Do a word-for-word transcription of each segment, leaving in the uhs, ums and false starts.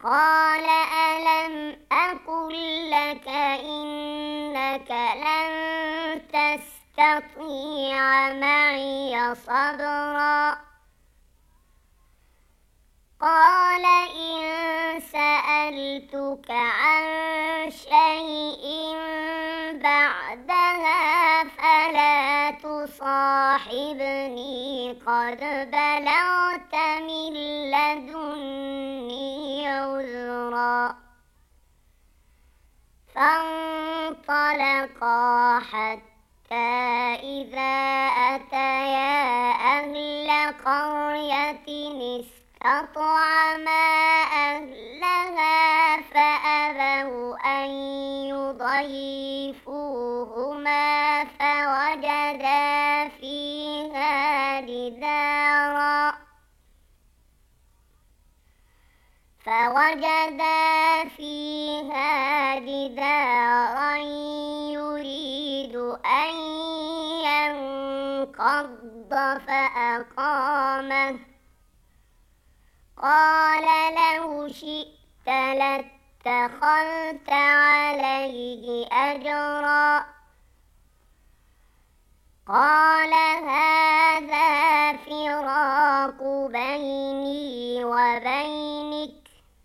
قال ألم أقل لك إنك لن تستطيع معي صبرا قال إن سألتك عن شيء بعدها فلا تصاحبني قد بلغت من لدني عذرا فانطلقا حتى إذا أتيا أهل قرية استطعما أهلها فأبوا أن يضيفوهما فوجدا فيها جدارا فوجدا فيها جدارا يريد أن ينقض فأقامه قال لو شئت لاتخذت عليه أجرا قال هذا فراق بيني وبينك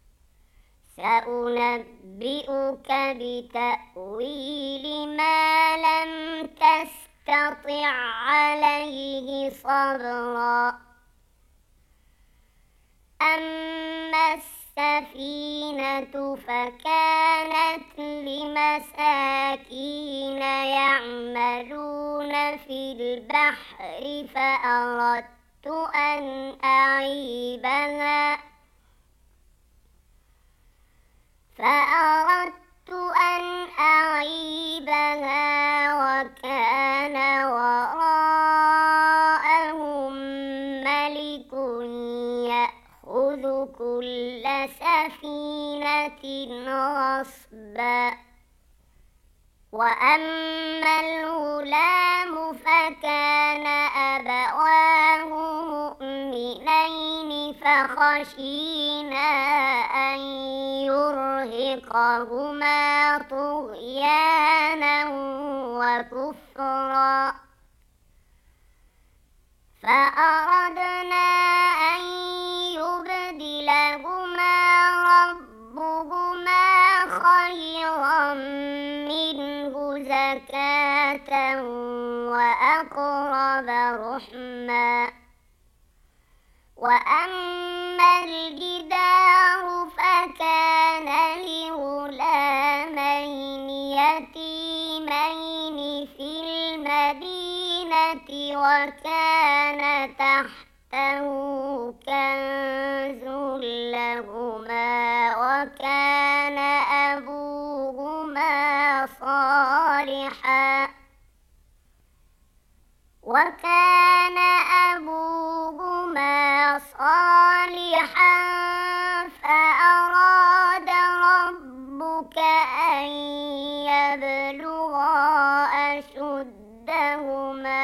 سأنبئك بتأويل ما لم تستطع عليه صبرا أما السفينة فكانت لمساكين يعملون في البحر فأردت أن أعيبها فأردت أن أعيبها وكان وراءهم ملك يأخذ كل سفينة غصبا وأما الغلام فكان أبواه مؤمنين فخشينا أن يرهقهما طغيانا وكفرا فأردنا أن يبدلهما ربهما خيرا منه زكاة وأقرب رحما وأما الجدار فكان لغلامين يتيمين في المدينة وكان تحته كنز لهما وكان أبوهما صالحا وكان أبوهما صالحا فأراد ربك أن يبلغا أشدهما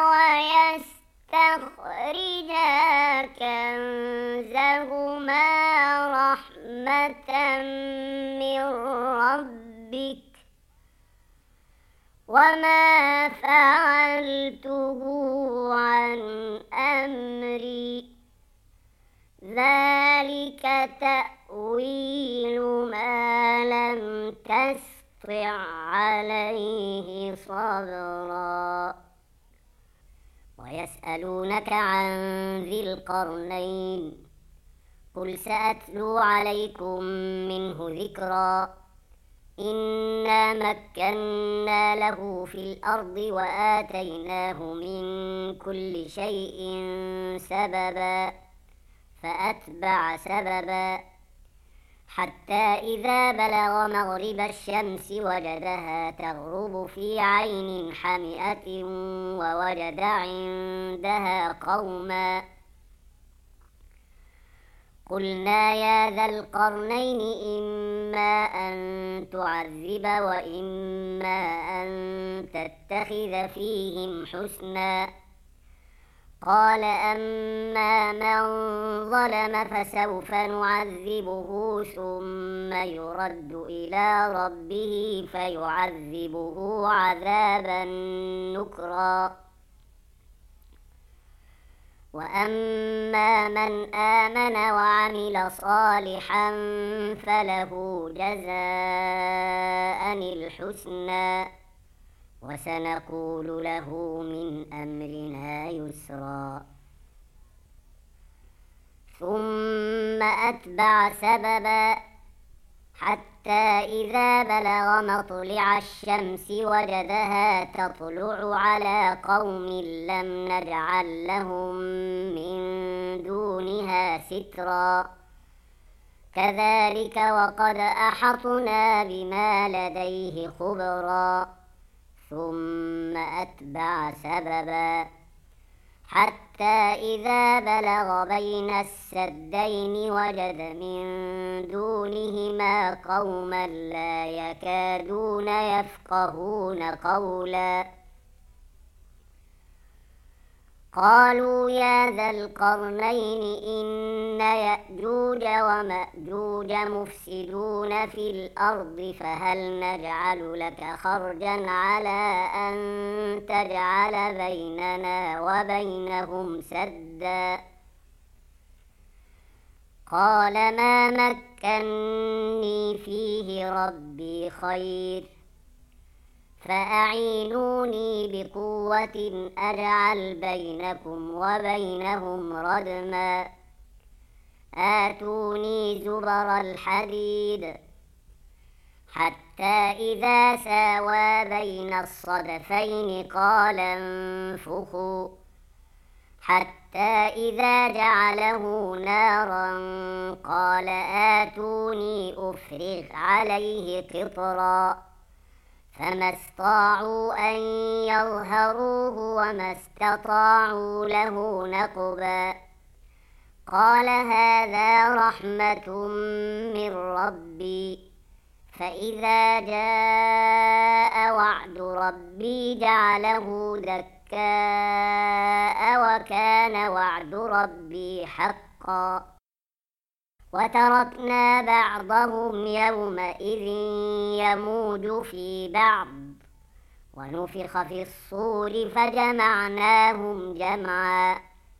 ويستخرجا كنزهما رحمة من ربك وما فعلته عن أمري ذلك تأويل ما لم تستطع عليه صبرا ويسألونك عن ذي القرنين قل سأتلو عليكم منه ذكرا إنا مكنا له في الأرض وآتيناه من كل شيء سببا فأتبع سببا حتى إذا بلغ مغرب الشمس وجدها تغرب في عين حمئة ووجد عندها قوما قلنا يا ذا القرنين إما أن تعذب وإما أن تتخذ فيهم حسنا قال أما من ظلم فسوف نعذبه ثم يرد إلى ربه فيعذبه عذابا نكرا وأما من آمن وعمل صالحا فله جزاء الحسنى وسنقول له من أمرنا يسرا ثم أتبع سببا حتى إذا بلغ مطلع الشمس وجدها تطلع على قوم لم نجعل لهم من دونها سترا كذلك وقد أحطنا بما لديه خبرا ثم أتبع سببا حتى إذا بلغ بين السدين وجد من دونهما قوما لا يكادون يفقهون قولا قالوا يا ذا القرنين إن يأجوج ومأجوج مفسدون في الأرض فهل نجعل لك خرجا على أن تجعل بيننا وبينهم سدا قال ما مكني فيه ربي خير فأعينوني بقوة أجعل بينكم وبينهم ردما آتوني زبر الحديد حتى إذا ساوى بين الصدفين قال انفخوا حتى إذا جعله نارا قال آتوني أفرغ عليه قطرا فما استطاعوا أن يظهروه وما استطاعوا له نقبا قال هذا رحمة من ربي فإذا جاء وعد ربي جعله دكاء وكان وعد ربي حقا وتركنا بعضهم يومئذ يموج في بعض ونفخ في الصور فجمعناهم جمعا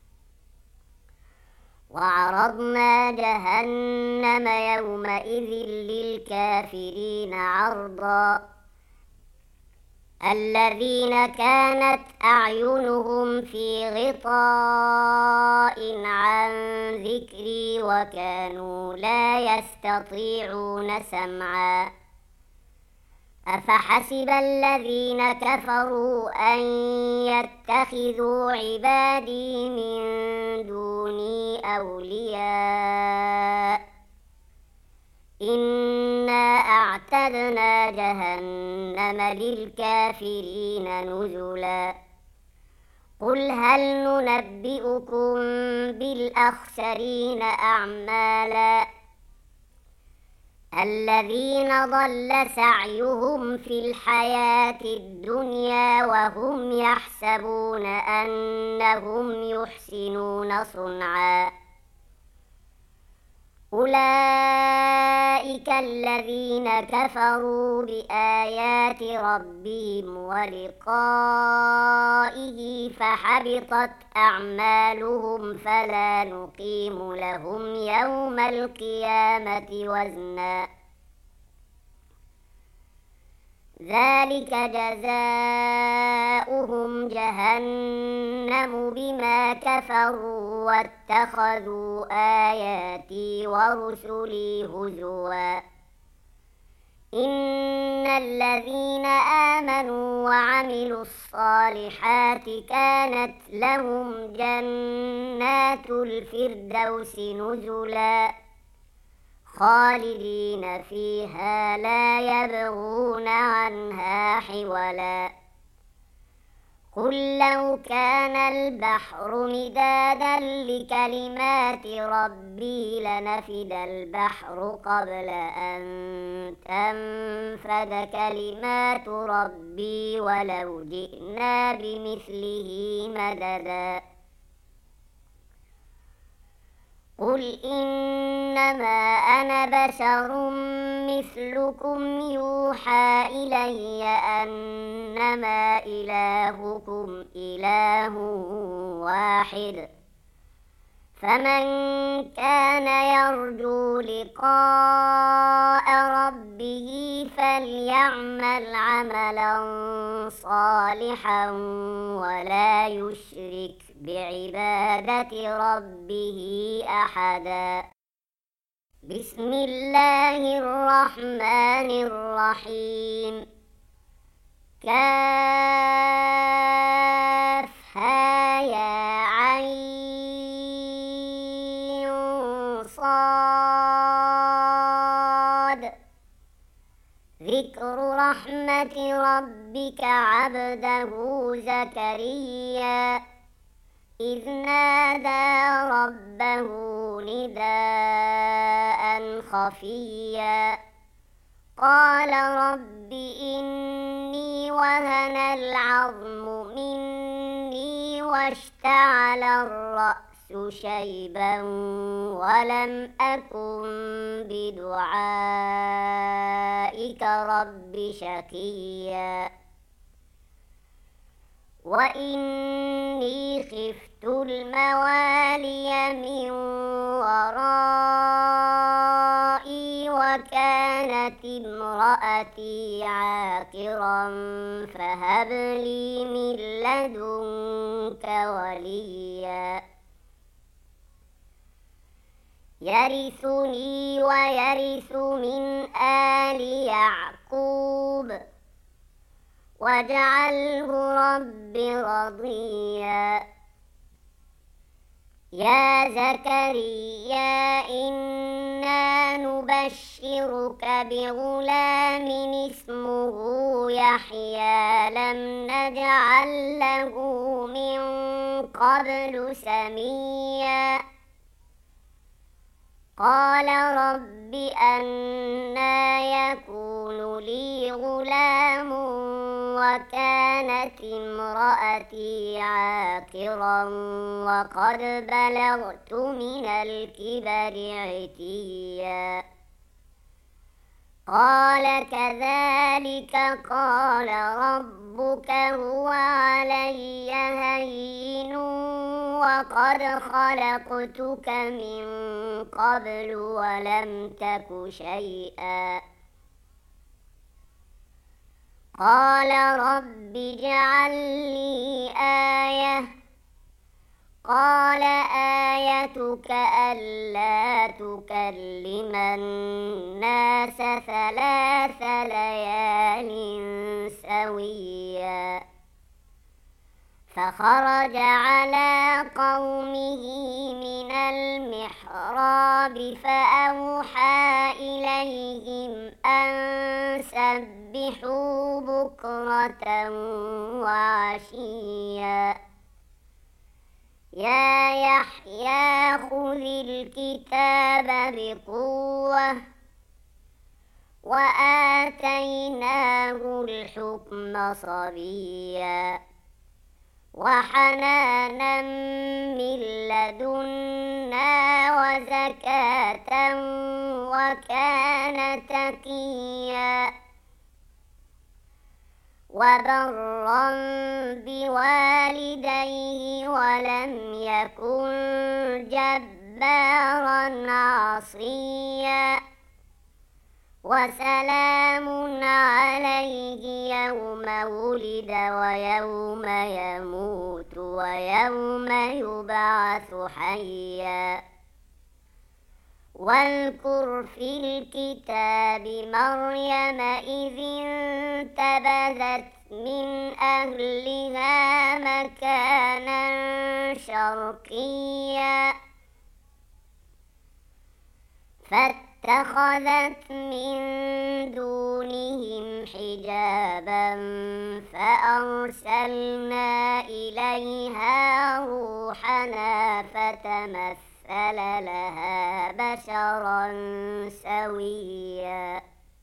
وعرضنا جهنم يومئذ للكافرين عرضا الذين كانت أعينهم في غطاء عن ذكري وكانوا لا يستطيعون سمعا أفحسب الذين كفروا أن يتخذوا عبادي من دوني أولياء إنا أعتدنا جهنم للكافرين نزلا قل هل ننبئكم بالأخسرين أعمالا الذين ضل سعيهم في الحياة الدنيا وهم يحسبون أنهم يحسنون صنعا أولئك الذين كفروا بآيات ربهم ولقائه فحبطت أعمالهم فلا نقيم لهم يوم القيامة وزنا ذلك جزاؤهم جهنم بما كفروا واتخذوا آياتي ورسلي هزوا إن الذين آمنوا وعملوا الصالحات كانت لهم جنات الفردوس نزلا خالدين فيها لا يبغون عنها حولا قل لو كان البحر مدادا لكلمات ربي لنفد البحر قبل أن تنفد كلمات ربي ولو جئنا بمثله مددا قل إنما أنا بشر مثلكم يوحى إلي أنما إلهكم إله واحد، فمن كان يرجو لقاء ربه فليعمل عملا صالحا ولا يشرك بعبادة ربه أحدا. بسم الله الرحمن الرحيم. كافها يا عين صاد. ذكر رحمة ربك عبده زكريا إذ نادى ربه نداء خفيا قال رب إني وهن العظم مني واشتعل الرأس شيبا ولم أكن بدعائك رب شقيا وإني خفت الموالي من ورائي وكانت امرأتي عاقرا فهب لي من لدنك وليا يرثني ويرث من آل يعقوب واجعله رب رضيا. يا زكريا إنا نبشرك بغلام اسمه يحيى لم نجعل له من قبل سميا قال رب أنى يكون لي غلام وكانت امرأتي عاقرا وقد بلغت من الكبر عتيا قال كذلك قال ربك هو علي هين وقد خلقتك من قبل ولم تك شيئا قال رب اجعل لي آية قال آيتك ألا تكلم الناس ثلاث ليال سويا فخرج على قومه من المحراب فأوحى إليهم أن سبحوا بكرة وعشيا يا يحيى خذ الكتاب بقوة وآتيناه الحكم صبيا وحنانا من لدنا وزكاة وكان تقيا وبرا بوالديه ولم يكن جبارا عصيا وسلام عليه يوم ولد ويوم يموت ويوم يبعث حيا واذكر في الكتاب مريم إذ انتبذت من أهلها مكانا شرقيا فاتخذت من دونهم حجابا فأرسلنا إليها روحنا فتمثل لها بشرا سويا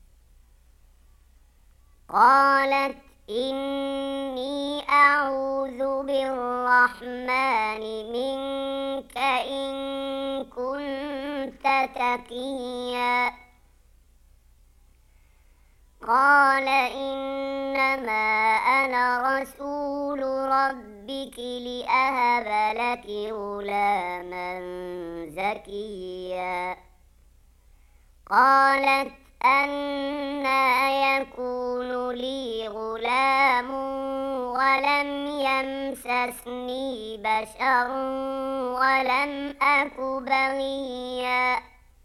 قالت إني أعوذ بالرحمن منك إن كنت تقيا قال إنما أنا رسول ربك لأهب لك غلاما زكيا قالت أنى يكون لي غلام ولم يمسسني بشر ولم أك بغيا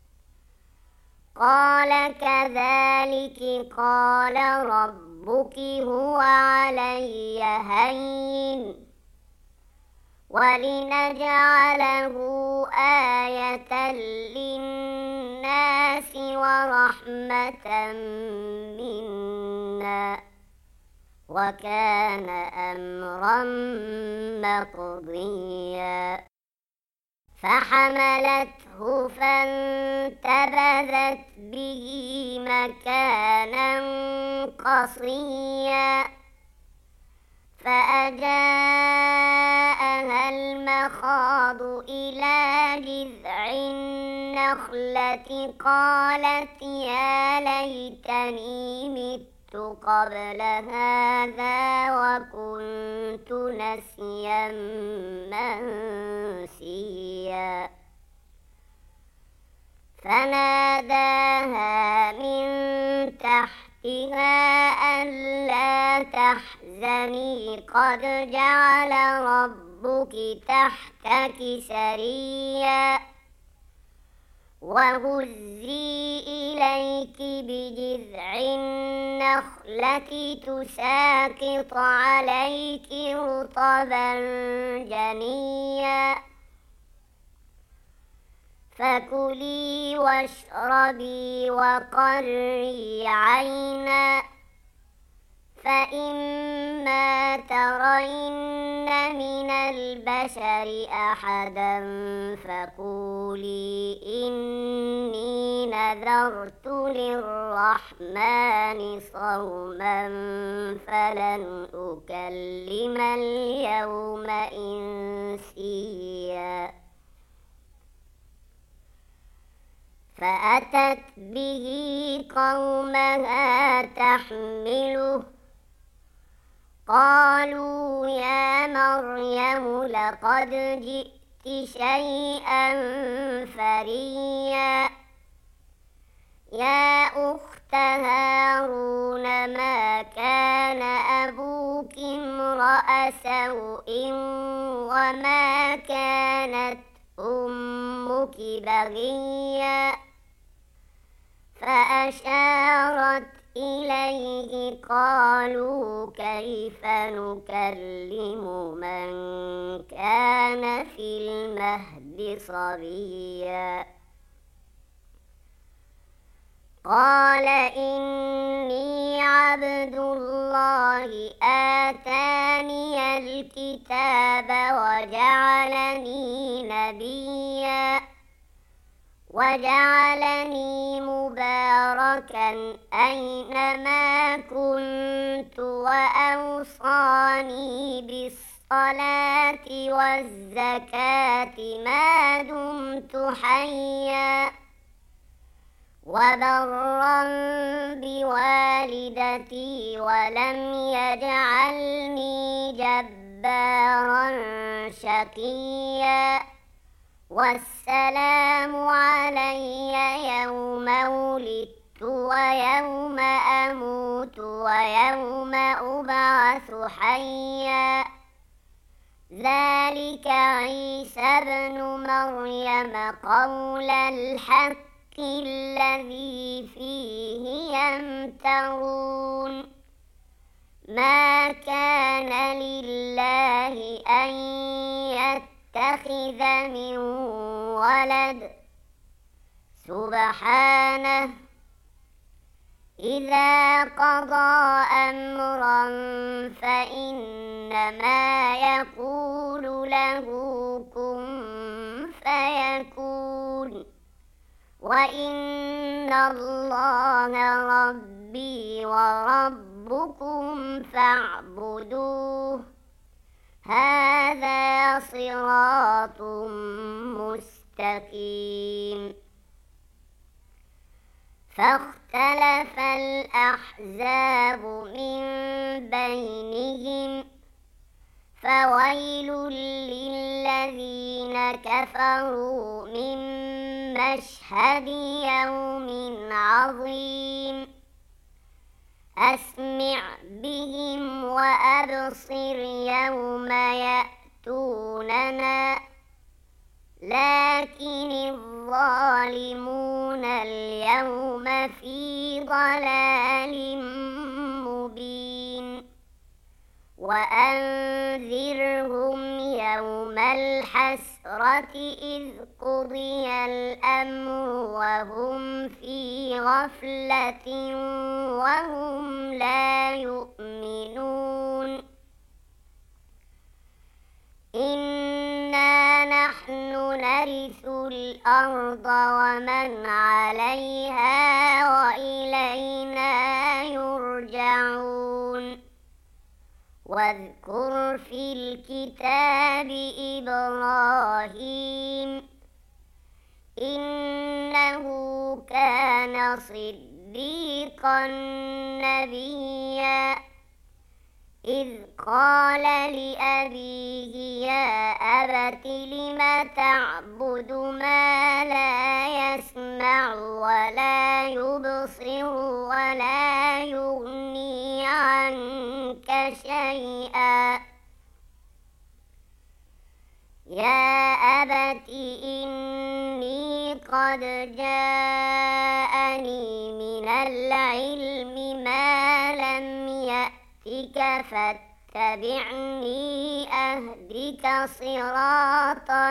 قال كذلك قال ربك هو علي هين ولنجعله آية للناس ورحمة منا وكان أمرا مقضيا فحملته فانتبذت به مكانا قصيا فأجاءها المخاض إلى جذع النخلة قالت يا ليتني مت قبل هذا وكنت نسيا منسيا فناداها من تحتها ألا تحزني قد جعل ربك تحتك سريا وهزي إليك بجذع النخلة تساقط عليك رطبا جنيا فكلي واشربي وقري عينا فإما ترين من البشر أحدا فقولي إني نذرت للرحمن صوما فلن أكلم اليوم إنسيا فأتت به قومها تحمله قالوا يا مريم لقد جئت شيئا فريا يا أخت هارون ما كان أبوك امرأ سوء وما كانت أمك بغيا فأشارت إليه قالوا كيف نكلم من كان في المهد صبيا قال إني عبد الله آتاني الكتاب وجعلني نبيا وجعلني مباركا أينما كنت وأوصاني بالصلاة والزكاة ما دمت حيا وبرا بوالدتي ولم يجعلني جبارا شقيا والسلام علي يوم ولدت ويوم أموت ويوم أبعث حيا ذلك عيسى ابن مريم قول الحق الذي فيه يمترون ما كان لله أن يتخذ من ولد سبحانه إذا قضى أمرا فإنما يقول له كن فيكون وإن الله ربي وربكم فاعبدوه هذا صراط مستقيم. فاختلف الأحزاب من بينهم فويل للذين كفروا من مشهد يوم عظيم أسمع بهم وأبصر يوم يأتوننا لكن الظالمون اليوم في ضلال مبين وأنذرهم يوم الحسرة إذ قضي الأمر وهم في غفلة وهم لا يؤمنون إنا نحن نرث الأرض ومن عليها وإلينا يرجعون واذكر في الكتاب إبراهيم إنه كان صديقا نبيا إذ قال لأبيه يا أبت لم تعبد ما لا يسمع ولا يبصر ولا يغني عنك شيئا يا أبت إني قد جاءني من العلم ما لم يأتك فاتبعني أهدك صراطا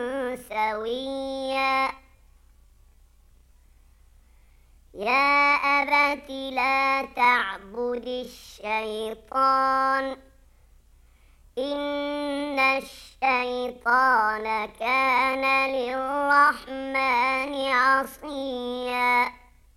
سويا يا أبت لا تعبد الشيطان إن الشيطان كان للرحمن عصيا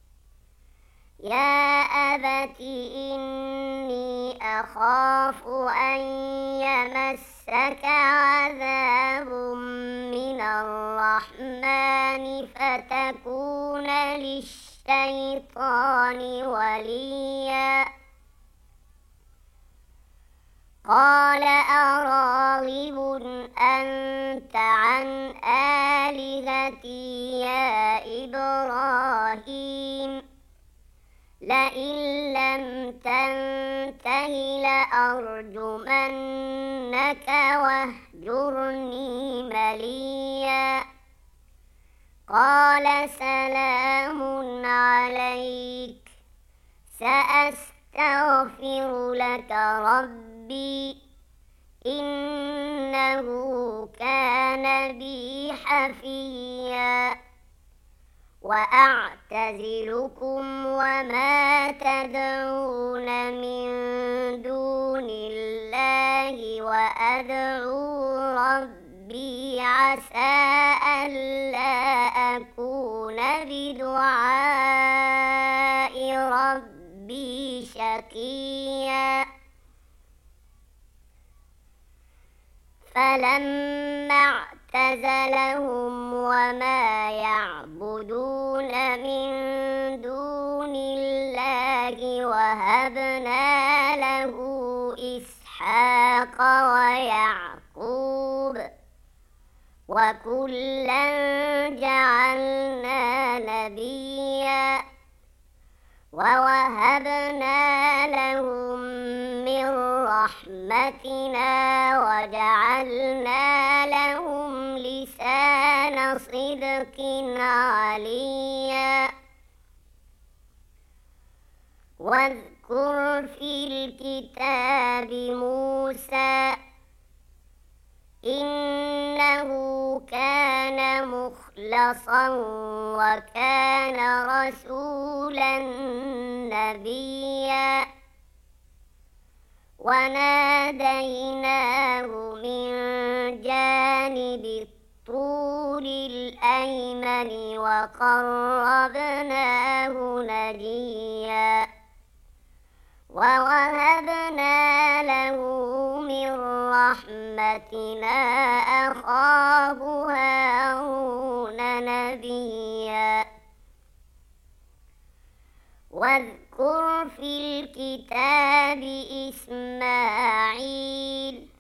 يا أبت إني أخاف أن يمسك عذاب من الرحمن فتكون للشيطان وليا قال أراغب أنت عن آلهتي يا إبراهيم لئن لم تنته لأرجمنك واهجرني مليا قال سلام عليك سأستغفر لك ربي إنه كان بي حفيا وأعتزلكم وما تدعون من دون الله وأدعو ربي عسى ألا أكون بدعاء ربي شقيا فلما اعتزلهم وما يعبدون من دون الله وهبنا له إسحاق ويعقوب وكلا جعلنا نبيا ووهبنا لهم من رحمتنا وجعلنا لهم لسان صدق عليا واذكر في الكتاب موسى إنه كان مخلصا وكان رسولا نبيا وناديناه من جانب الطور الأيمن وقربناه نجيا ووهبنا له من رحمتنا أخاه هارون نبيا واذكر في الكتاب إسماعيل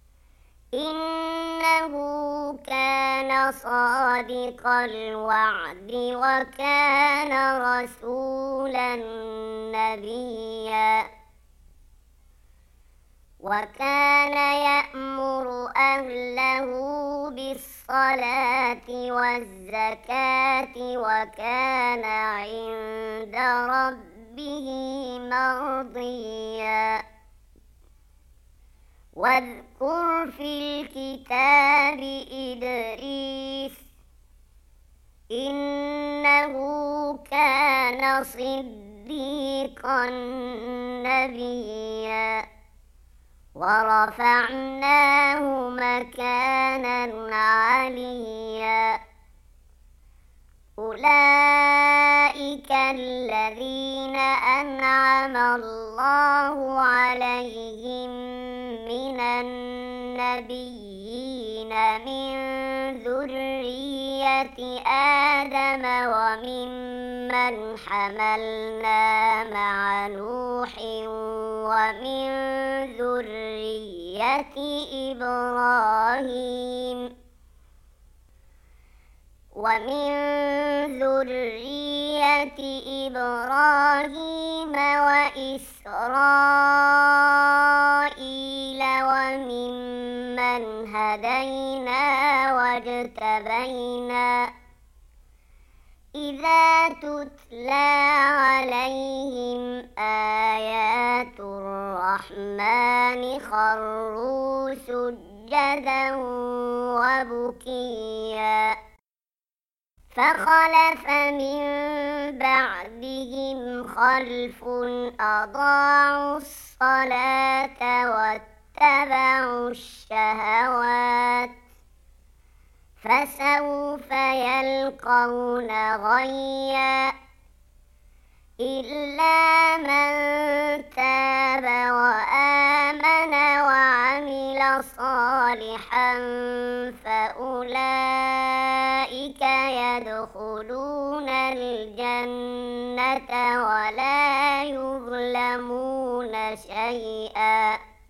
إنه كان صادق الوعد وكان رسولا نبيا وكان يأمر أهله بالصلاة والزكاة وكان عند ربه مرضيا واذكر في الكتاب إدريس إنه كان صديقا نبيا ورفعناه مكانا عليا أولئك الذين أنعم الله عليهم من النبيين من ذرية آدم وممن حملنا مع نوح ومن ذرية إبراهيم ومن ذرية إبراهيم وإسرائيل وممن هدينا واجتبينا إذا تتلى عليهم آيات الرحمن خروا سجدا وبكيا فخلف من بعدهم خلف أضاعوا الصلاة واتبعوا الشهوات فسوف يلقون غيا إلا من تاب وآمن وعمل صالحا فأولئك يدخلون الجنة ولا يظلمون شيئا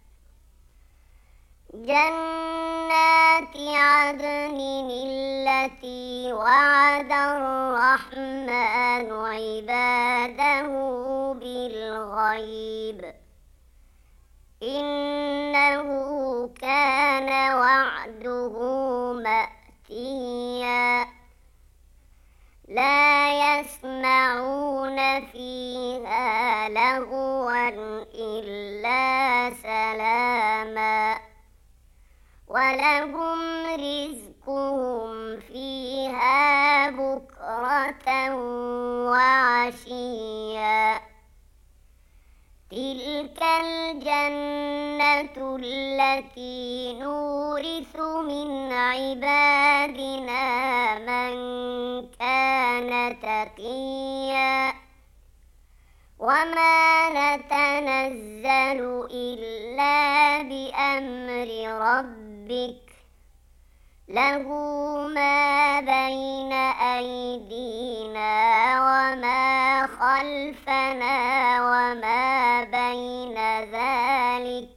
جنات عدن التي وعد الرحمن عباده بالغيب إنه كان وعده مأتيا لا يسمعون فيها لغوا إلا سلاما ولهم رزقهم فيها بكرة وعشيا تلك الجنة التي نورث من عبادنا من كان تقيا وما نتنزل إلا بأمر ربك له ما بين أيدينا وما خلفنا وما بين ذلك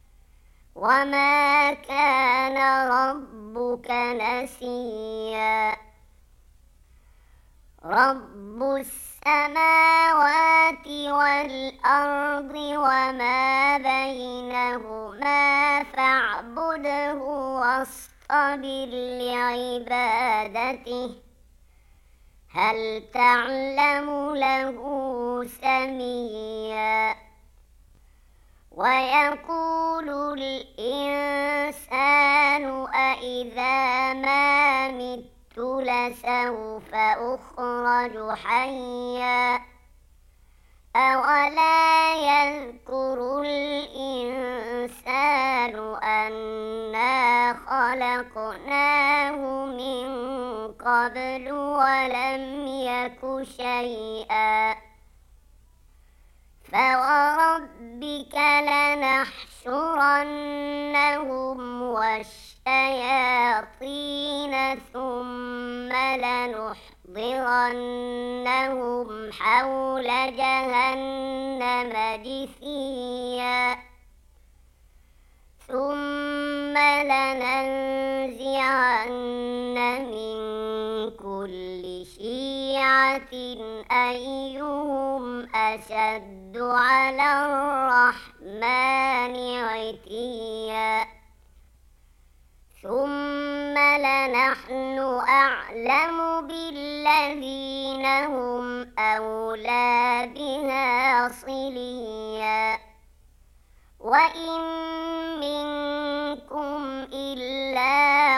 وما كان ربك نسيا رب السماوات والأرض وما بينهما فاعبده واصطبر لعبادته هل تعلم له سميا ويقول الإنسان أإذا ما مت لسوف أخرج حيا أولا يذكر الإنسان أنا خلقناه من قبل ولم يك شيئا فوربك لنحشرنهم والشياطين ثم لنحضرنهم لنحضرنهم حول جهنم جثيا ثم لننزعن من كل شيعة أيهم أشد على الرحمن عتيا ثم لنحن أعلم بالذين هم أولى بها صليا وإن منكم إلا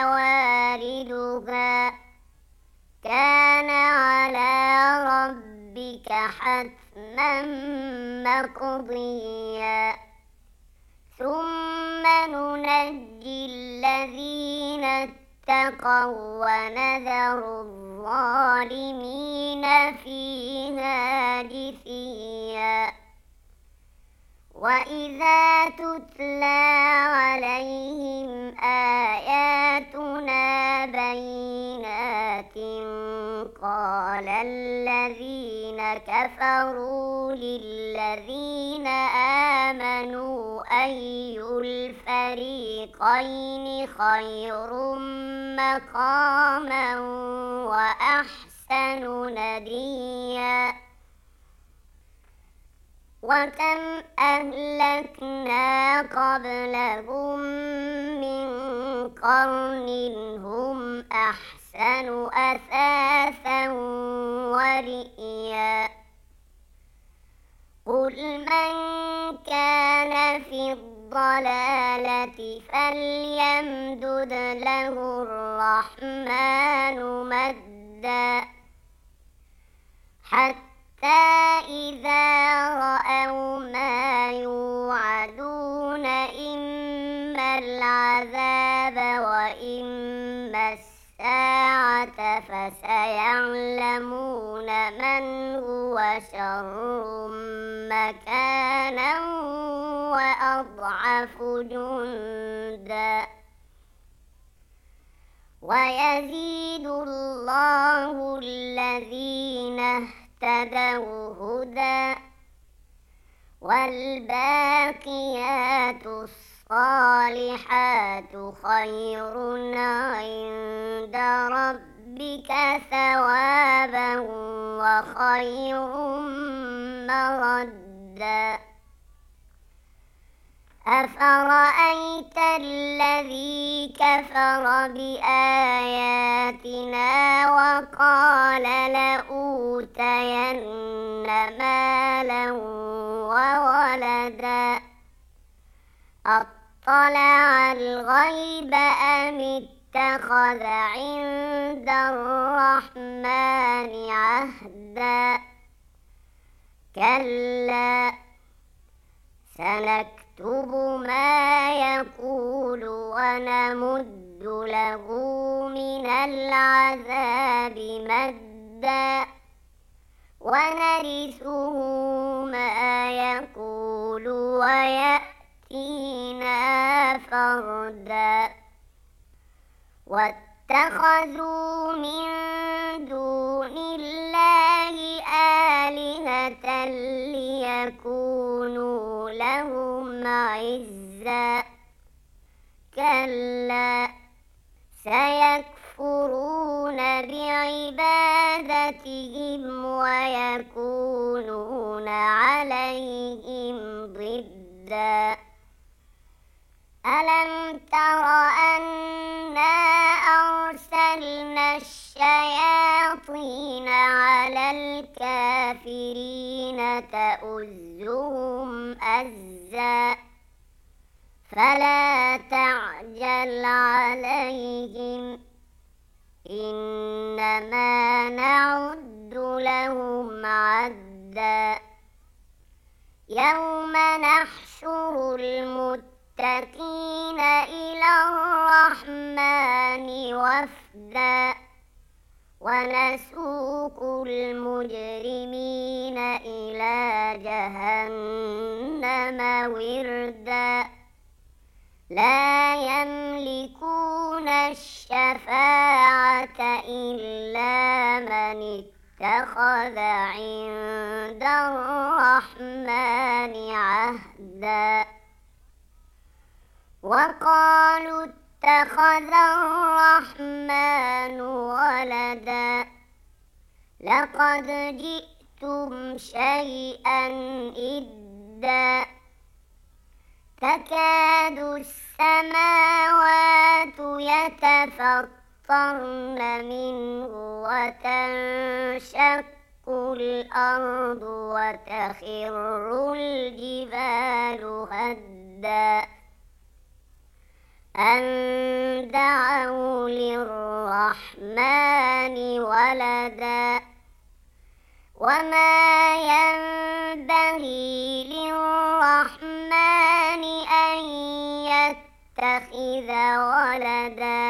واردها كان على ربك حتما مقضيا ثم ننجي الذين اتقوا ونذر الظالمين فيها جثيا وإذا تتلى عليهم آياتنا بينات قال الذين كفروا للذين آمنوا أي الفريقين خير مقاما وأحسن نديا وكم أهلكنا قبلهم من قرن هم أحسن أثاثا ورئيا قل من كان في الضلالة فليمدد له الرحمن مدا حتى إذا رأوا ما يوعدون إما العذاب وإما الساعة فسيعلمون من هو شر مكانا وأضعف جندا ويزيد الله الذين اهتدوا هدى والباقيات الصالحات خير عند ربك ثوابا وخير مردا أفرأيت الذي كفر بآياتنا وقال لأوتين مالا وولدا أطلع الغيب أم اتخذ عند الرحمن عهدا كلا سنكتب ما يقول ونمد له من العذاب مدا ونرثه ما يقول ويأتينا فردا واتخذوا من دون الله آلهة ليكونوا لهم عزا كلا سيكفرون بعبادتهم ويكونون عليهم ضدا ألم تر أنا أرسلنا الشياطين على الكافرين تؤزهم أزا فلا تعجل عليهم إنما نعد لهم عدا يوم نحشر المتقين إلى الرحمن وفدا ونسوق المجرمين إلى جهنم وردا لا يملكون الشفاعة إلا من اتخذ عند الرحمن عهدا وقالوا اتخذ الرحمن ولدا لقد جئتم شيئا إدا تكاد السماوات يتفطرن منه وتنشق الأرض وتخر الجبال هدا أن دعوا للرحمن ولدا وما ينبغي للرحمن أن يتخذ ولدا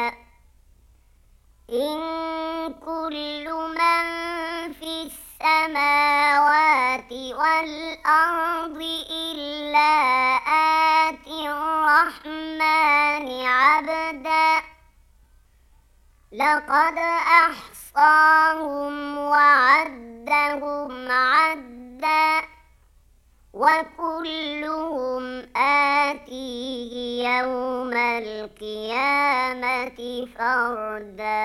إن كل من في السماوات والأرض إلا آتي الرحمن عبدا لقد أحصاهم وعدهم عدا وكلهم آتيه يوم القيامة فردا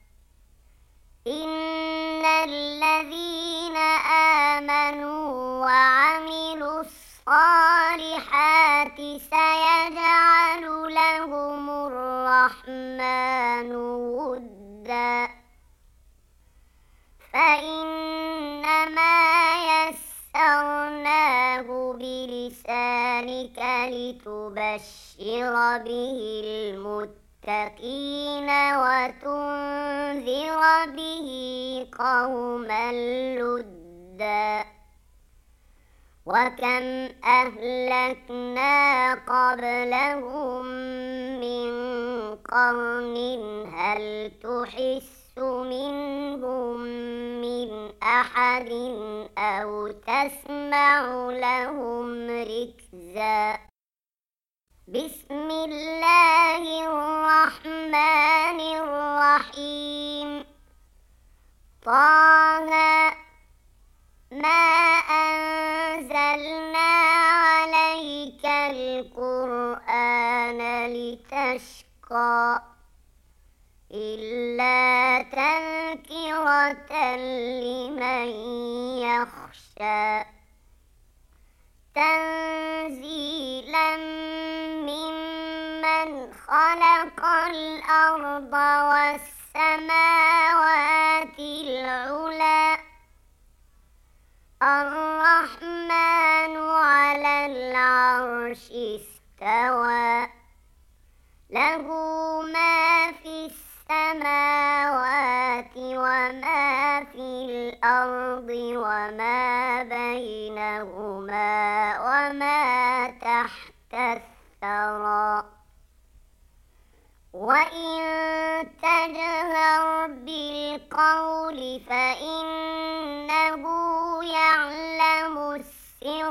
إن الذين آمنوا وعملوا الصالحات سيجعل لهم الرحمن ودا فإنما يسرناه بلسانك لتبشر به المتقين وتنذر به قوما لدا وكم أهلكنا قبلهم من قرن هل تحس منهم من أحد أو تسمع لهم ركزا بسم الله الرحمن الرحيم طه ما أنزلنا عليك القرآن لتشقى إلا تذكرة لمن يخشى تنزيلا ممن خلق الأرض والسماوات العلى الرحمن على العرش استوى له ما في السماوات وما في الأرض وما بينهما وما تحت الثرى وإن تجهر بالقول فإنه يعلم السر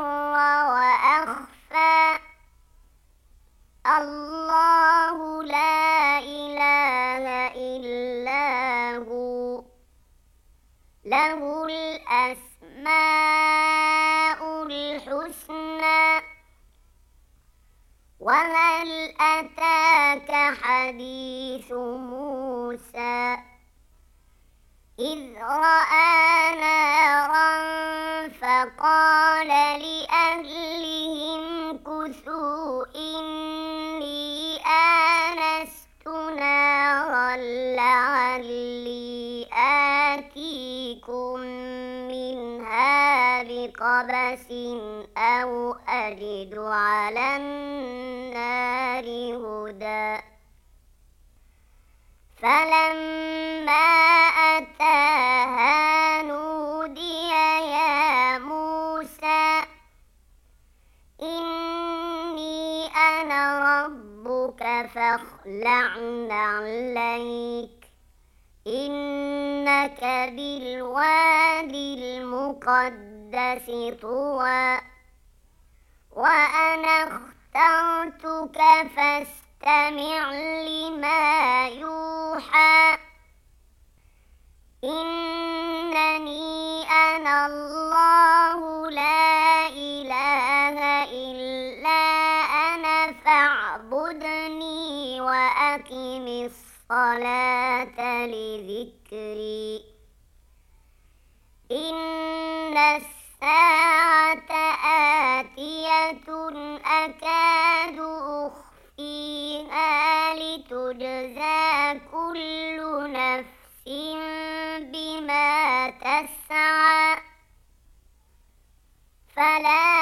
وأخفى الله لا إله إلا هو له الأسماء الحسنى وهل أتاك حديث موسى إذ رأى نارا فقال لأهلهم كثوا إني آنست نارا لعلي آتيكم منها بقبس أو أجد على النار هدى فلما أتاها نودي يا موسى إني أنا ربك فاخلع نعليك إنك بالوادي المقدس طوى وأنا اخترتك فاستمع فاستمع لما يوحى إنني أنا الله لا إله إلا أنا فاعبدني وأقم الصلاة لذكري إن الساعة آتية أكاد أخفيها لتجزى كل نفس بما تسعى فلا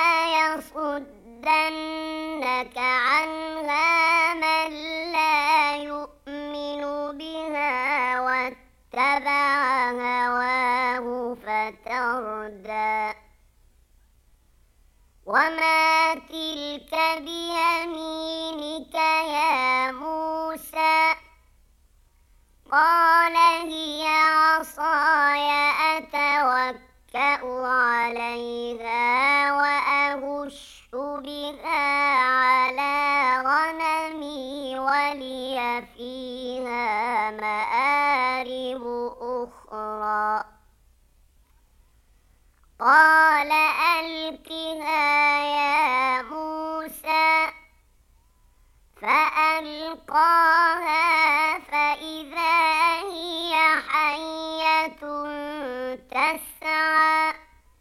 يصدنك عنها من لا يؤمن بها واتبع هواه فتردى وما تلك بيمينك يا موسى قال هي عصاي أتوكأ عليها وأهش بها على غنمي ولي فيها مآرب أخرى قال ألقها يا موسى فألقاها فإذا هي حية تسعى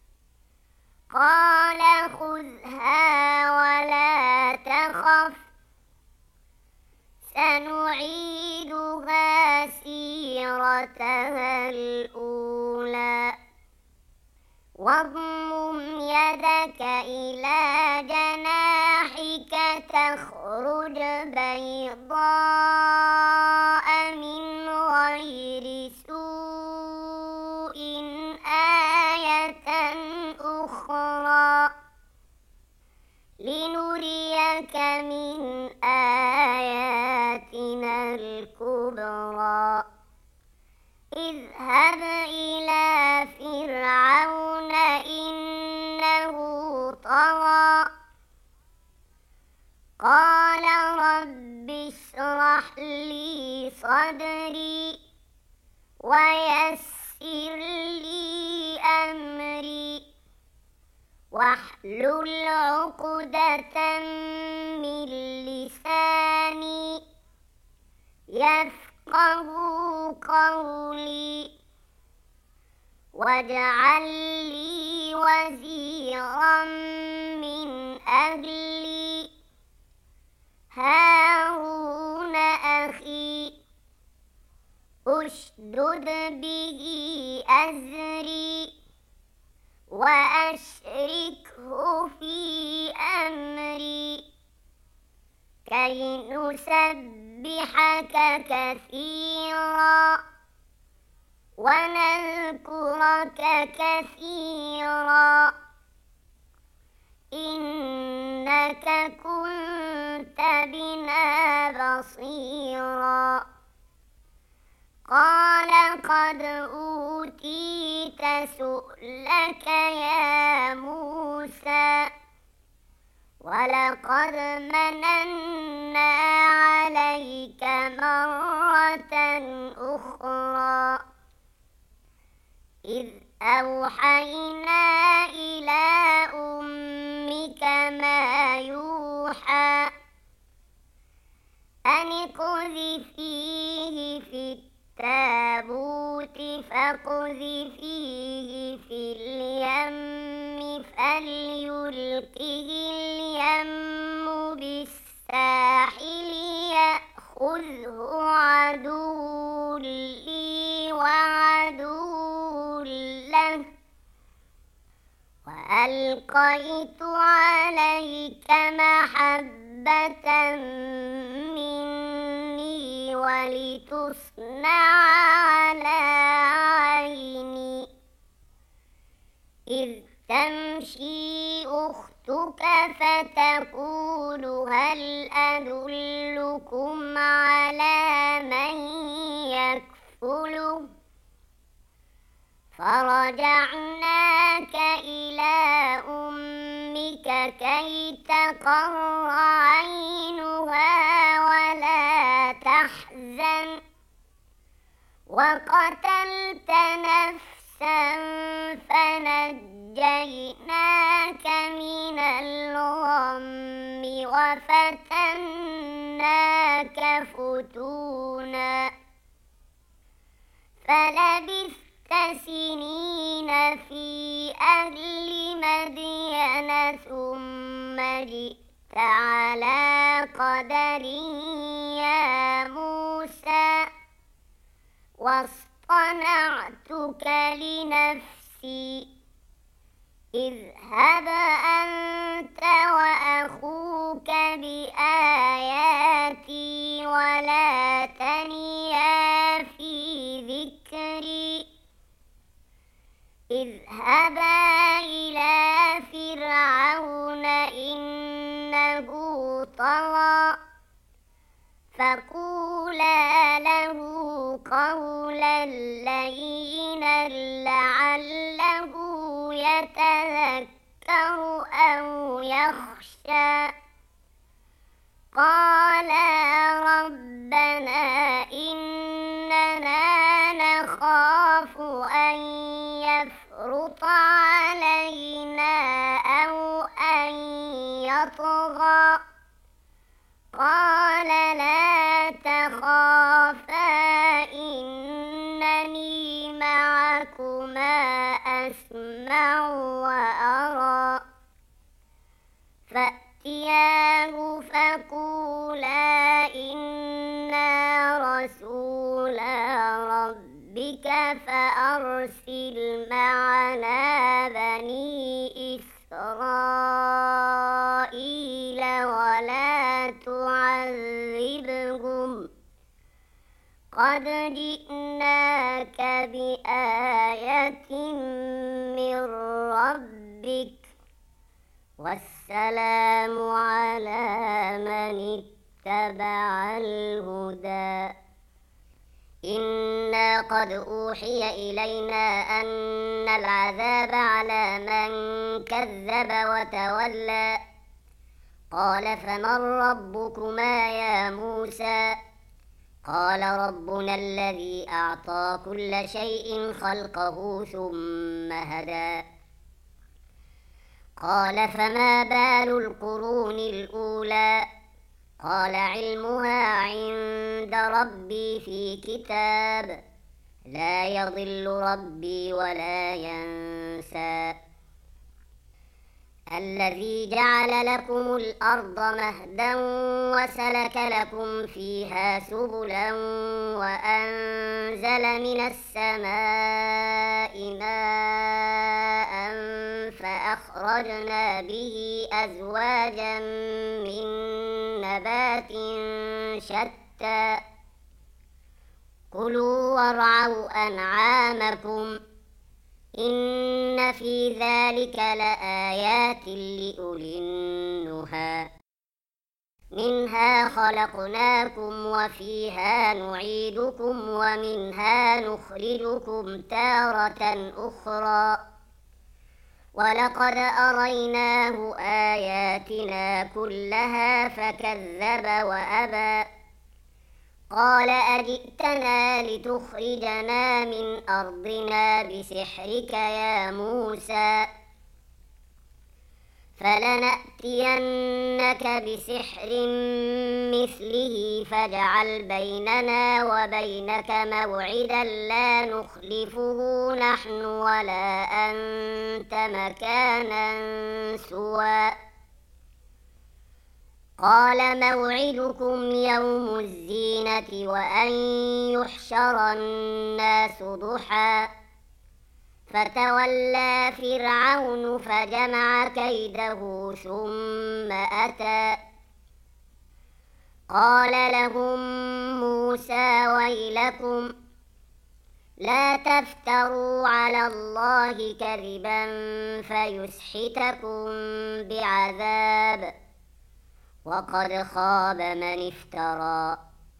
قال خذها ولا تخف سنعيدها سيرتها الأولى واضمم يدك إلى جناحك تخرج بيضاء من غير سوء آية أخرى لنريك من آياتنا الكبرى اذهب إلى فرعون إنه طغى قال رب اشرح لي صدري ويسر لي أمري واحلل عقدة من لساني يفقه قولي واجعل لي وزيرا من أهلي هارون أخي أشدد به أزري وأشركه في أمري كي نسبحك كثيرا ونذكرك كثيرا إنك كنت بنا بصيرا قال قد أوتيت سؤلك يا موسى ولقد مننا عليك مرة أخرى إذ أوحينا إلى أمك ما يوحى أن اقذفيه في التابوت فاقذفيه في اليم فليلقه اليم بالساحل يأخذه عدو لي وعدو له وألقيت عليك محبة مني ولتصنع على عيني إذ تمشي أختك فتقول هل أدلكم على من يكفله فرجعناك إلى أمك كي تقر عينها ولا وقتلت نفسا فنجيناك من الغم وفتناك فتونا فلبثت سنين في أهل مدين ثم جئت على قدر يا موسى واصطنعتك لنفسي اذهب أنت وأخوك بآياتي ولا تنيا في ذكري اذهبا إلى فرعون إنه طغى فقولا له قولا لينا لعله يتذكر أو يخشى قالا ربنا إننا نخاف أن يفرط علينا أو أن يطغى قال لا تخافا إنني معكما أسمع وأرى فأتياه فقولا إنا رسولا ربك فأرسل معنا بني إسرائيل ولا تعذبهم قد جئناك بآية من ربك والسلام على من اتبع الهدى إنا قد أوحي إلينا أن العذاب على من كذب وتولى قال فمن ربكما يا موسى قال ربنا الذي أعطى كل شيء خلقه ثم هدى قال فما بال القرون الأولى قال علمها عند ربي في كتاب لا يضل ربي ولا ينسى الذي جعل لكم الأرض مهدا وسلك لكم فيها سبلا وأنزل من السماء ماء فأخرجنا به أزواجا من نبات شتى كلوا وارعوا أنعامكم إن في ذلك لآيات لأولي النهى منها خلقناكم وفيها نعيدكم ومنها نخرجكم تارة أخرى ولقد أريناه آياتنا كلها فكذب وأبى قال أجئتنا لتخرجنا من أرضنا بسحرك يا موسى فلنأتينك بسحر مثله فاجعل بيننا وبينك موعدا لا نخلفه نحن ولا أنت مكانا سوى قال موعدكم يوم الزينة وأن يحشر الناس ضحى فتولى فرعون فجمع كيده ثم أتى قال لهم موسى ويلكم لا تفتروا على الله كذبا فيسحتكم بعذاب وقد خاب من افترى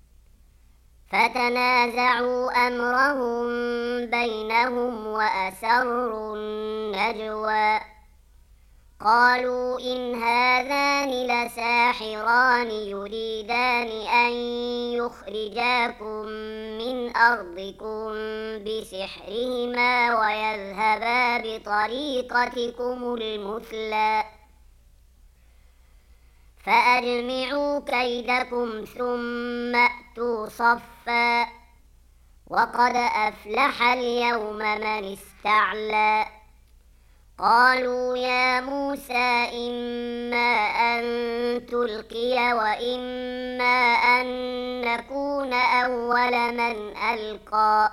فتنازعوا أمرهم بينهم وأسروا النجوى قالوا إن هذان لساحران يريدان أن يخرجاكم من أرضكم بسحرهما ويذهبا بطريقتكم المثلى فأجمعوا كيدكم ثم أتوا صفا وقد أفلح اليوم من استعلى قالوا يا موسى إما أن تلقي وإما أن نكون أول من ألقى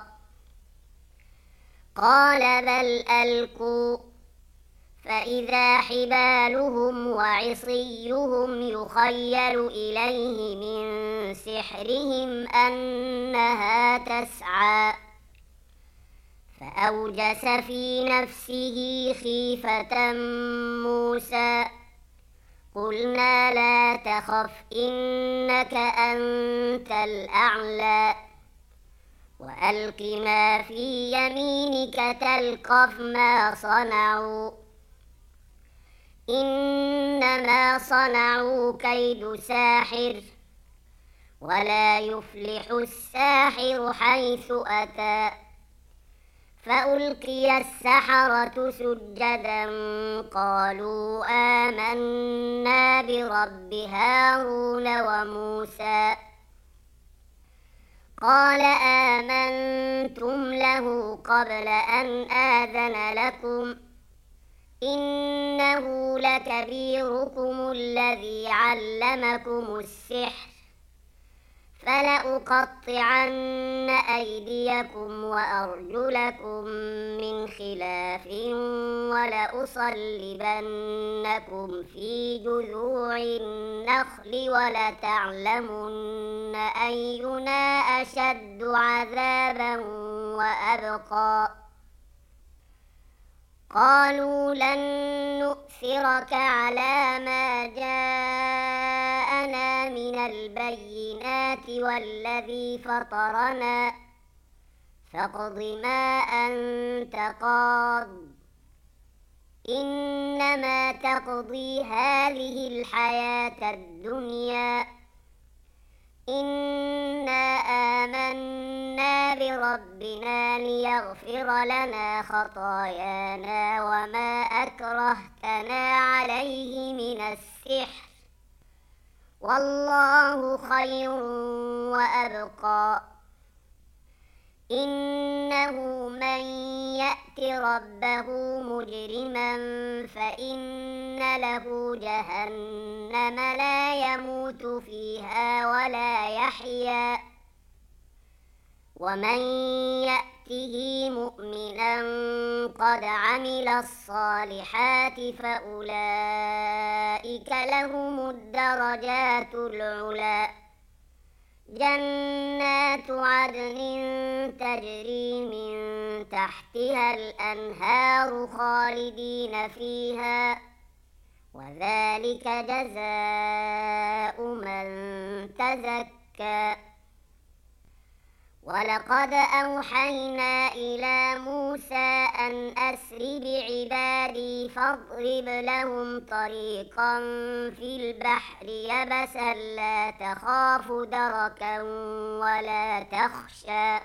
قال بل ألقوا فإذا حبالهم وعصيهم يخيل إليه من سحرهم أنها تسعى فأوجس في نفسه خيفة موسى قلنا لا تخف إنك أنت الأعلى وألق ما في يمينك تلقف ما صنعوا إنما صنعوا كيد ساحر ولا يفلح الساحر حيث أتى فألقي السحرة سجدا قالوا آمنا برب هارون وموسى قال آمنتم له قبل أن آذن لكم إنه لكبيركم الذي علمكم السحر فلأقطعن أيديكم وأرجلكم من خلاف ولأصلبنكم في جذوع النخل ولتعلمن أينا أشد عذابا وأبقى قالوا لن نؤثرك على ما جاءنا من البينات والذي فطرنا فاقض ما أنت قاض إنما تقضي هذه الحياة الدنيا إنا آمنا بربنا ليغفر لنا خطايانا وما أكرهتنا عليه من السحر والله خير وأبقى إنه من يأت ربه مجرما فإن له جهنم لا يموت فيها ولا يحيا ومن يأته مؤمنا قد عمل الصالحات فأولئك لهم الدرجات العلى جنات عدن تجري من تحتها الأنهار خالدين فيها وذلك جزاء من تزكى ولقد أوحينا إلى موسى أن أسر بعبادي فاضرب لهم طريقا في البحر يبسا لا تخاف دركا ولا تخشى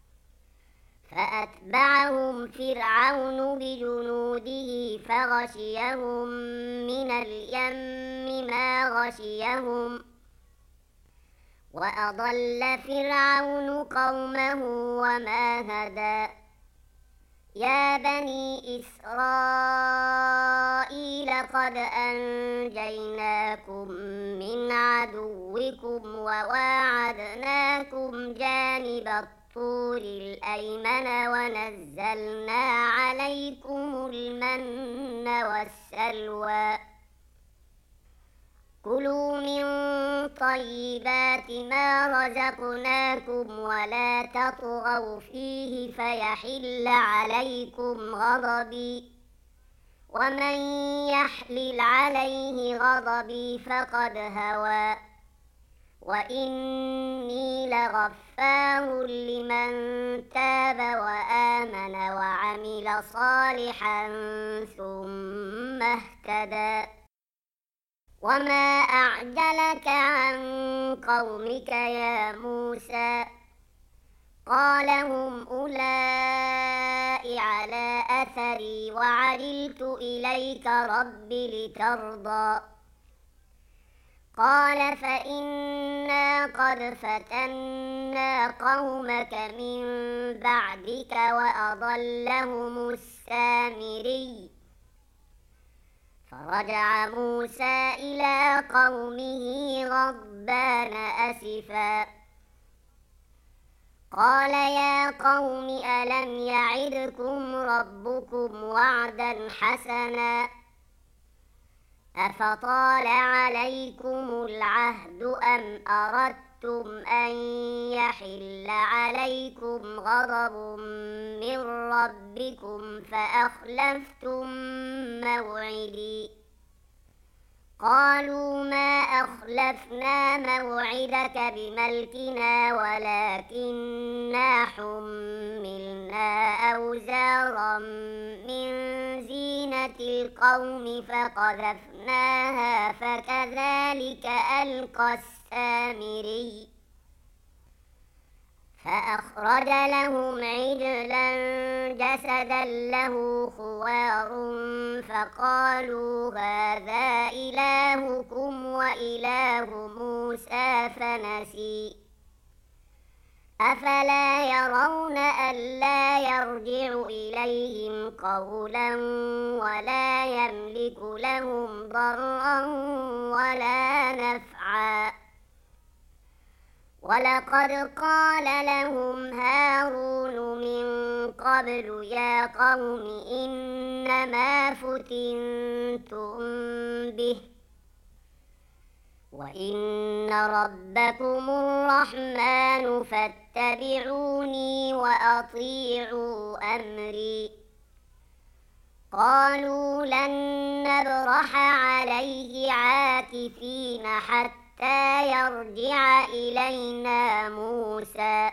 فأتبعهم فرعون بجنوده فغشيهم من اليم ما غشيهم وأضل فرعون قومه وما هدى يا بني إسرائيل قد أنجيناكم من عدوكم وواعدناكم جانب الطور الأيمن ونزلنا عليكم المن والسلوى كلوا من طيبات ما رزقناكم ولا تطغوا فيه فيحل عليكم غضبي ومن يحلل عليه غضبي فقد هوى وإني لغفار غفار لمن تاب وآمن وعمل صالحا ثم اهتدى وما أعجلك عن قومك يا موسى قال هم أولئك على أثري وعجلت إليك رب لترضى قال فإنا قد فتنا قومك من بعدك وأضلهم السامري فرجع موسى إلى قومه غضبان أسفا قال يا قوم ألم يعدكم ربكم وعدا حسنا أفطال عليكم العهد أم أردتم أن يحل عليكم غضب من ربكم فأخلفتم موعدي قالوا ما أخلفنا موعدك بملكنا ولكننا حملنا أوزارا من زينة القوم فقذفناها فكذلك ألقى السامري فأخرج لهم عجلا جسدا له خوار فقالوا هذا إلهكم وإله موسى فنسي أفلا يرون ألا يرجع إليهم قولا ولا يملك لهم ضرا ولا نفعا ولقد قال لهم هارون من قبل يا قوم إنما فتنتم به وإن ربكم الرحمن فاتبعوني وأطيعوا أمري قالوا لن نبرح عليه عاكفين حتى حتى يرجع إلينا موسى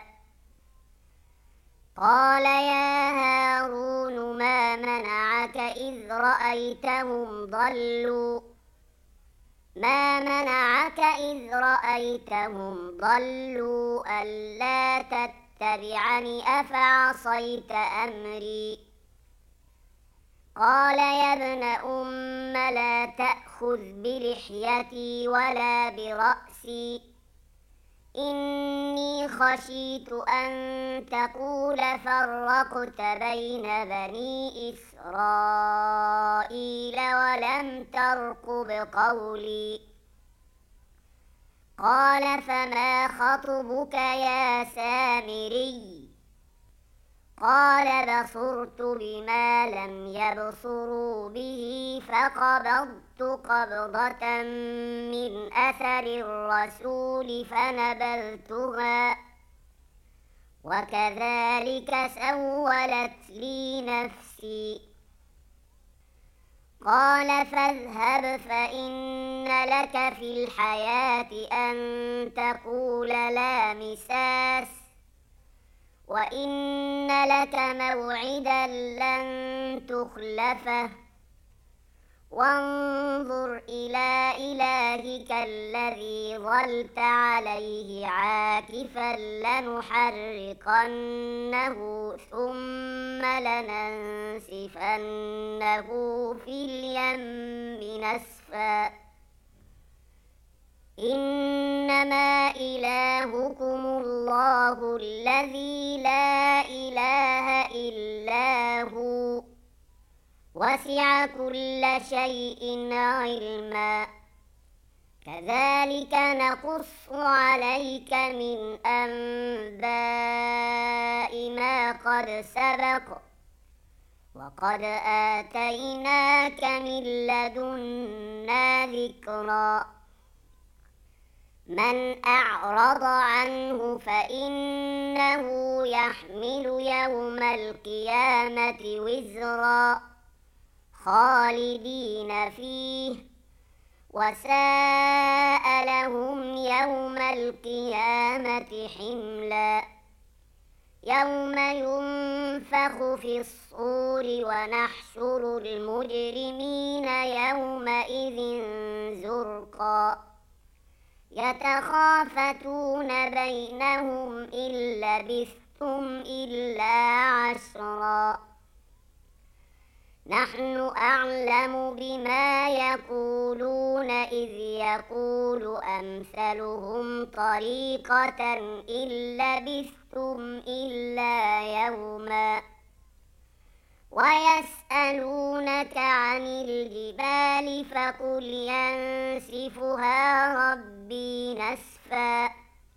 قال يا هارون ما منعك إذ رأيتهم ضلوا ما منعك إذ رأيتهم ضلوا ألا تتبعني أفعصيت أمري قال يا ابن أم لا تأخذ بلحيتي ولا برأسي إني خشيت أن تقول فرقت بين بني إسرائيل ولم ترقب قولي قال فما خطبك يا سامري قال بصرت بما لم يبصروا به فقبضت قبضة من أثر الرسول فنبذتها وكذلك سولت لي نفسي قال فاذهب فإن لك في الحياة أن تقول لا مساس وإن لك موعدا لن تخلفه وانظر إلى إلهك الذي ظلت عليه عاكفا لنحرقنه ثم لننسفنه في اليم نسفا إنما إلهكم الله الذي لا إله إلا هو وسع كل شيء علما كذلك نقص عليك من أنباء ما قد سبق وقد آتيناك من لدنا ذكرا من أعرض عنه فإنه يحمل يوم القيامة وزرا خالدين فيه وساء لهم يوم القيامة حملا يوم ينفخ في الصور ونحشر المجرمين يومئذ زرقا يتخافتون بينهم إن لبثتم إلا عشرا نحن أعلم بما يقولون إذ يقول أمثلهم طريقة إن لبثتم إلا يوما ويسألونك عن الجبال فقل ينسفها ربي نسفا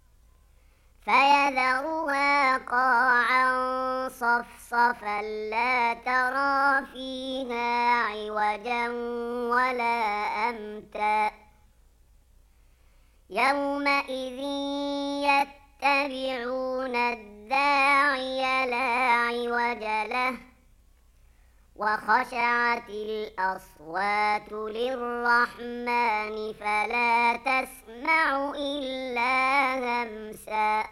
فيذرها قاعا صفصفا لا ترى فيها عوجا ولا أمتا يومئذ يتبعون الداعي لا عوج له وخشعت الأصوات للرحمن فلا تسمع إلا همسا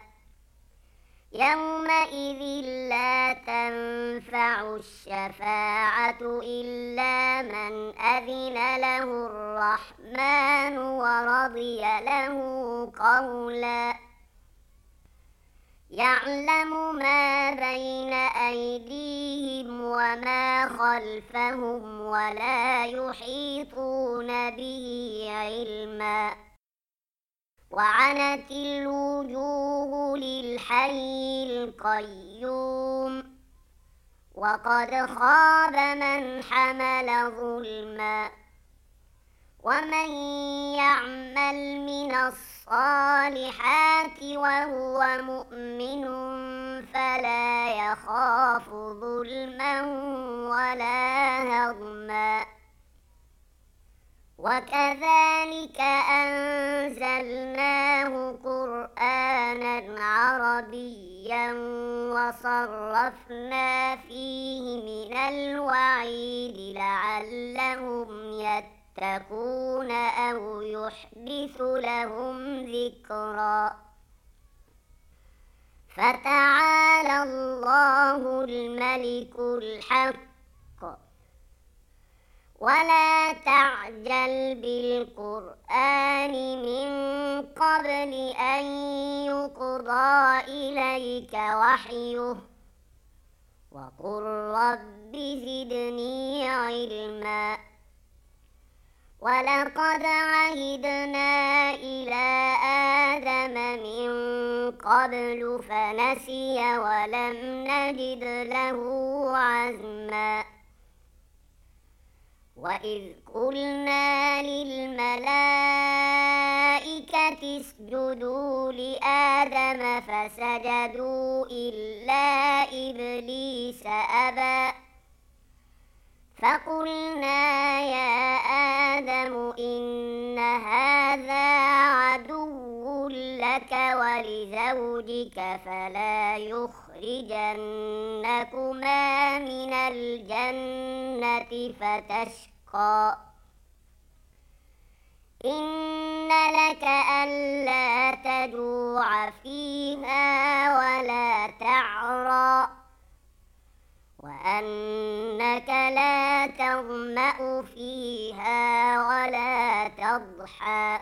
يومئذ لا تنفع الشفاعة إلا من أذن له الرحمن ورضي له قولا يعلم ما بين أيديهم وما خلفهم ولا يحيطون به علما وعنت الوجوه للحي القيوم وقد خاب من حمل ظلما ومن يعمل من الصالحات وهو مؤمن فلا يخاف ظلما ولا هضما وكذلك أنزلناه قرآنا عربيا وصرفنا فيه من الوعيد لعلهم يتقون أو يحدث لهم ذكرا فتعالى الله الملك الحق ولا تعجل بالقرآن من قبل أن يقضى إليك وحيه وقل رب زدني علما ولقد عهدنا إلى آدم من قبل فنسي ولم نجد له عزما وإذ قلنا للملائكة اسجدوا لآدم فسجدوا إلا إبليس أبى فقلنا يا آدم إن هذا عدو لك ولزوجك فلا يخرجنكما من الجنة فتشقى إن لك ألا تجوع فيها ولا تعرى وأنك لا تظمأ فيها ولا تضحى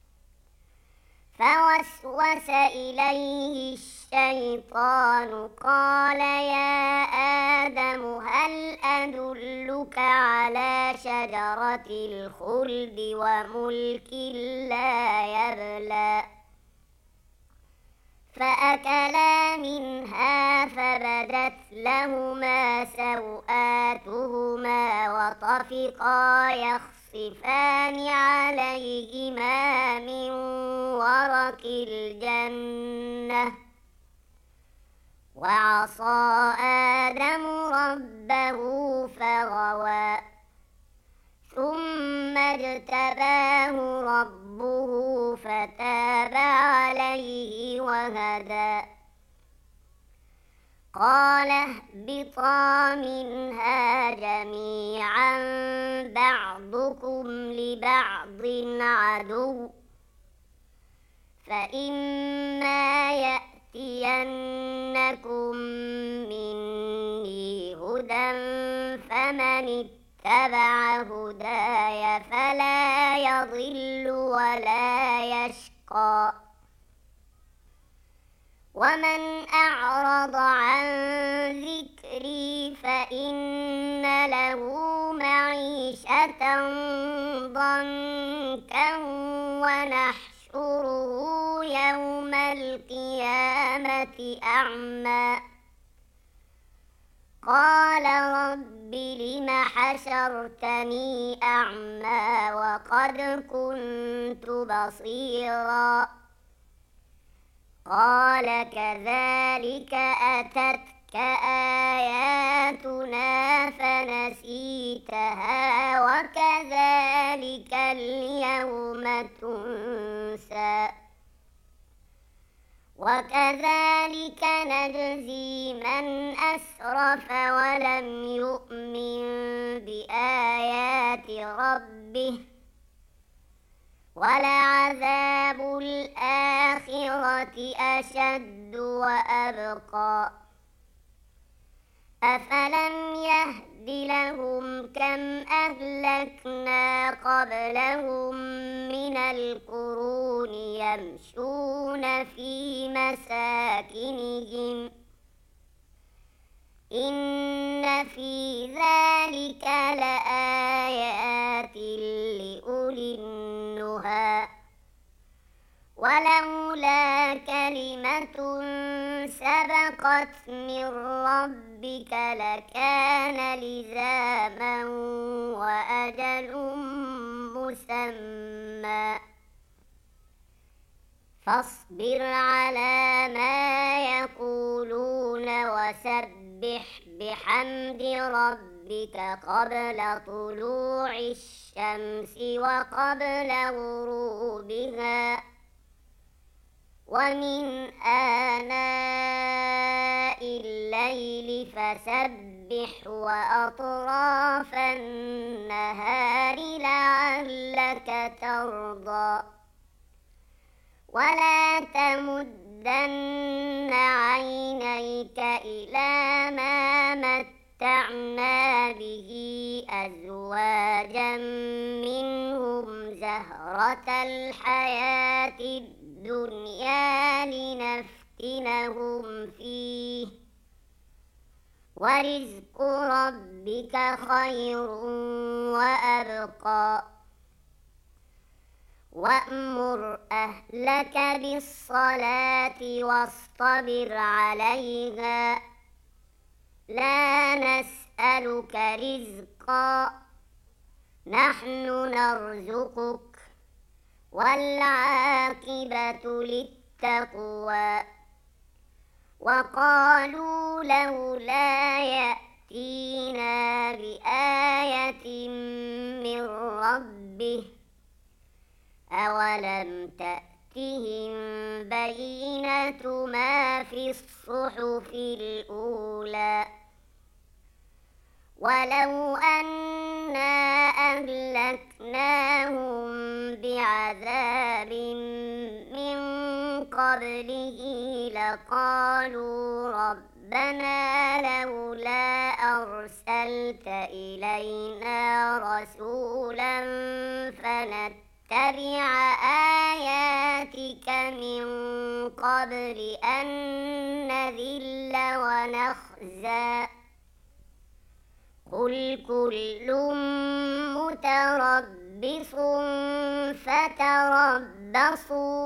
فوسوس إليه الشيطان قال يا آدم هل أدلك على شجرة الخلد وملك لا يبلى فأكلا منها فبدت لهما سوآتهما وطفقا يخصفان عليهما من ورق الجنة وعصى آدم ربه فغوى ثم اجتباه ربه فتاب عليه وهدى قال اهبطا منها جميعا بعضكم لبعض عدو فإما يأتينكم مني هدى فمن اتبع هداي فلا يضل ولا يشقى ومن أعرض عن ذكري فإن له معيشة ضنكا ونحشره يوم القيامة أعمى قال رب لم حشرتني أعمى وقد كنت بصيرا قال كذلك أتتك آياتنا فنسيتها وكذلك اليوم تنسى وكذلك نجزي من أسرف ولم يؤمن بآيات ربه ولعذاب الآخرة أشد وأبقى أفلم يهد لهم كم أهلكنا قبلهم من القرون يمشون في مساكنهم إن في ذلك لآيات لأولي النهى ولولا كلمة سبقت من ربك لكان لزاما وأجل مسمى فاصبر على ما يقولون وسبح بحمد ربك قبل طلوع الشمس وقبل غروبها ومن آناء الليل فسبح وأطراف النهار لعلك ترضى ولا تمدن عينيك إلى ما متعنا به أزواجا منهم زهرة الحياة الدنيا لنفتنهم فيه ورزق ربك خير وأبقى وأمر أهلك بالصلاة واصطبر عليها لا نسألك رزقا نحن نرزقك والعاقبة للتقوى وقالوا لولا يأتينا بآية من ربه أولم تأتهم بينة ما في الصحف الأولى ولو أنا أهلكناهم بعذاب من قبله لقالوا ربنا لولا أرسلت إلينا رسولا فنتبع آياتك من قبل أن نذل ونخزى قل كل متربص فتربصوا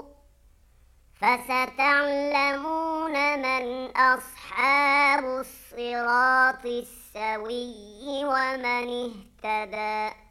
فستعلمون من أصحاب الصراط السوي ومن اهتدى.